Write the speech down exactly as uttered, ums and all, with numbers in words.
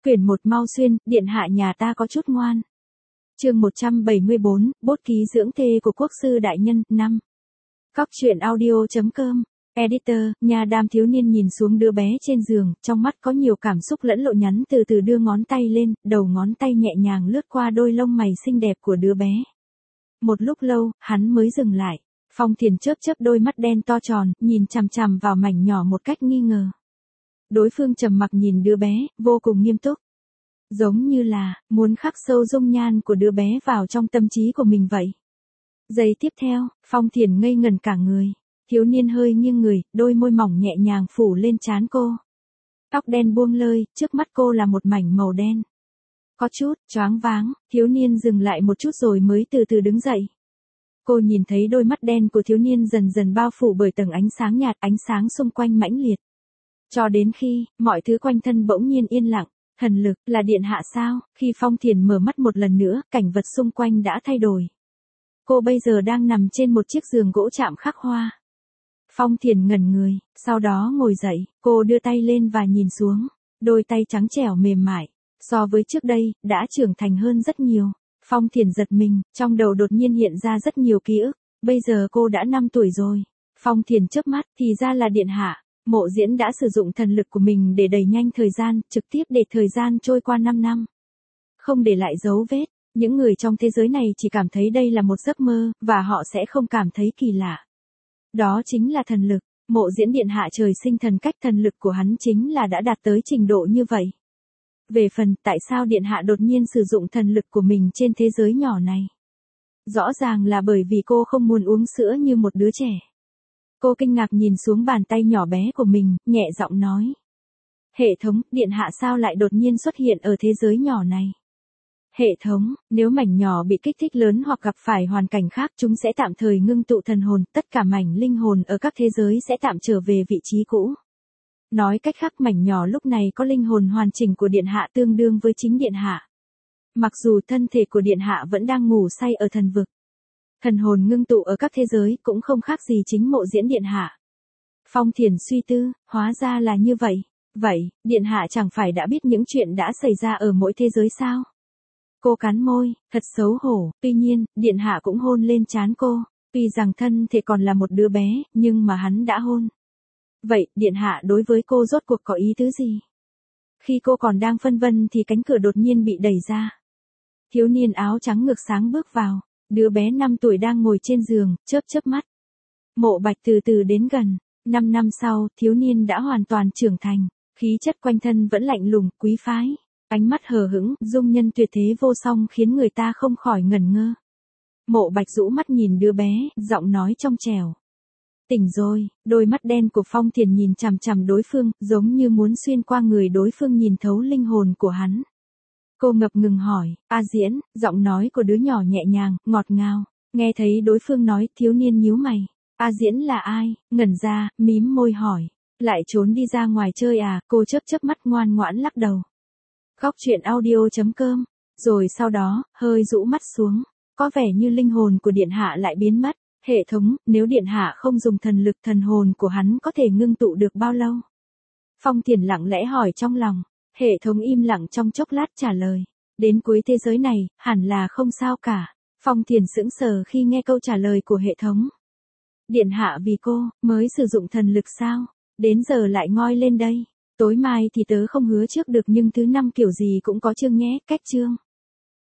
Quyển một mau xuyên, điện hạ nhà ta có chút ngoan. Chương một trăm bảy mươi bốn, bút ký dưỡng thê của quốc sư đại nhân, năm. Cóc truyện audio.com, editor, nhà đàm thiếu niên nhìn xuống đứa bé trên giường, trong mắt có nhiều cảm xúc lẫn lộn, nhắn từ từ đưa ngón tay lên, đầu ngón tay nhẹ nhàng lướt qua đôi lông mày xinh đẹp của đứa bé. Một lúc lâu, hắn mới dừng lại. Phong Thiền chớp chớp đôi mắt đen to tròn, nhìn chằm chằm vào mảnh nhỏ một cách nghi ngờ. Đối phương trầm mặc nhìn đứa bé, vô cùng nghiêm túc. Giống như là, muốn khắc sâu dung nhan của đứa bé vào trong tâm trí của mình vậy. Giây tiếp theo, Phong Thiền ngây ngần cả người. Thiếu niên hơi nghiêng người, đôi môi mỏng nhẹ nhàng phủ lên trán cô. Tóc đen buông lơi, trước mắt cô là một mảnh màu đen. Có chút, choáng váng, thiếu niên dừng lại một chút rồi mới từ từ đứng dậy. Cô nhìn thấy đôi mắt đen của thiếu niên dần dần bao phủ bởi tầng ánh sáng nhạt, ánh sáng xung quanh mãnh liệt. Cho đến khi, mọi thứ quanh thân bỗng nhiên yên lặng. Thần lực, là điện hạ sao? Khi Phong Thiền mở mắt một lần nữa, cảnh vật xung quanh đã thay đổi. Cô bây giờ đang nằm trên một chiếc giường gỗ chạm khắc hoa. Phong Thiền ngẩn người, sau đó ngồi dậy, cô đưa tay lên và nhìn xuống. Đôi tay trắng trẻo mềm mại, so với trước đây, đã trưởng thành hơn rất nhiều. Phong Thiền giật mình, trong đầu đột nhiên hiện ra rất nhiều ký ức. Bây giờ cô đã năm tuổi rồi. Phong Thiền chớp mắt, thì ra là điện hạ. Mộ Diễn đã sử dụng thần lực của mình để đẩy nhanh thời gian, trực tiếp để thời gian trôi qua năm năm. Không để lại dấu vết, những người trong thế giới này chỉ cảm thấy đây là một giấc mơ, và họ sẽ không cảm thấy kỳ lạ. Đó chính là thần lực. Mộ Diễn điện hạ trời sinh thần cách, thần lực của hắn chính là đã đạt tới trình độ như vậy. Về phần tại sao điện hạ đột nhiên sử dụng thần lực của mình trên thế giới nhỏ này? Rõ ràng là bởi vì cô không muốn uống sữa như một đứa trẻ. Cô kinh ngạc nhìn xuống bàn tay nhỏ bé của mình, nhẹ giọng nói. Hệ thống, điện hạ sao lại đột nhiên xuất hiện ở thế giới nhỏ này? Hệ thống, nếu mảnh nhỏ bị kích thích lớn hoặc gặp phải hoàn cảnh khác, chúng sẽ tạm thời ngưng tụ thần hồn, tất cả mảnh linh hồn ở các thế giới sẽ tạm trở về vị trí cũ. Nói cách khác, mảnh nhỏ lúc này có linh hồn hoàn chỉnh của điện hạ tương đương với chính điện hạ. Mặc dù thân thể của điện hạ vẫn đang ngủ say ở thần vực. Thần hồn ngưng tụ ở các thế giới cũng không khác gì chính Mộ Diễn điện hạ. Phong Thiền suy tư, hóa ra là như vậy. Vậy, điện hạ chẳng phải đã biết những chuyện đã xảy ra ở mỗi thế giới sao? Cô cắn môi, thật xấu hổ, tuy nhiên, điện hạ cũng hôn lên trán cô. Tuy rằng thân thể còn là một đứa bé, nhưng mà hắn đã hôn. Vậy, điện hạ đối với cô rốt cuộc có ý tứ gì? Khi cô còn đang phân vân thì cánh cửa đột nhiên bị đẩy ra. Thiếu niên áo trắng ngực sáng bước vào. Đứa bé năm tuổi đang ngồi trên giường, chớp chớp mắt. Mộ Bạch từ từ đến gần. Năm năm sau, thiếu niên đã hoàn toàn trưởng thành. Khí chất quanh thân vẫn lạnh lùng, quý phái. Ánh mắt hờ hững, dung nhân tuyệt thế vô song khiến người ta không khỏi ngẩn ngơ. Mộ Bạch rũ mắt nhìn đứa bé, giọng nói trong trẻo. Tỉnh rồi, đôi mắt đen của Phong Thiền nhìn chằm chằm đối phương, giống như muốn xuyên qua người đối phương nhìn thấu linh hồn của hắn. Cô ngập ngừng hỏi, A Diễn, giọng nói của đứa nhỏ nhẹ nhàng, ngọt ngào. Nghe thấy đối phương nói, thiếu niên nhíu mày. A Diễn là ai? Ngẩn ra, mím môi hỏi. Lại trốn đi ra ngoài chơi à? Cô chớp chớp mắt ngoan ngoãn lắc đầu. Cóc truyện audio.com. Rồi sau đó, hơi rũ mắt xuống. Có vẻ như linh hồn của điện hạ lại biến mất. Hệ thống, nếu điện hạ không dùng thần lực, thần hồn của hắn có thể ngưng tụ được bao lâu? Phong Thiền lặng lẽ hỏi trong lòng. Hệ thống im lặng trong chốc lát trả lời. Đến cuối thế giới này, hẳn là không sao cả. Phong Thiền sững sờ khi nghe câu trả lời của hệ thống. Điện hạ vì cô, mới sử dụng thần lực sao? Đến giờ lại ngoi lên đây. Tối mai thì tớ không hứa trước được nhưng thứ năm kiểu gì cũng có chương nhé, cách chương.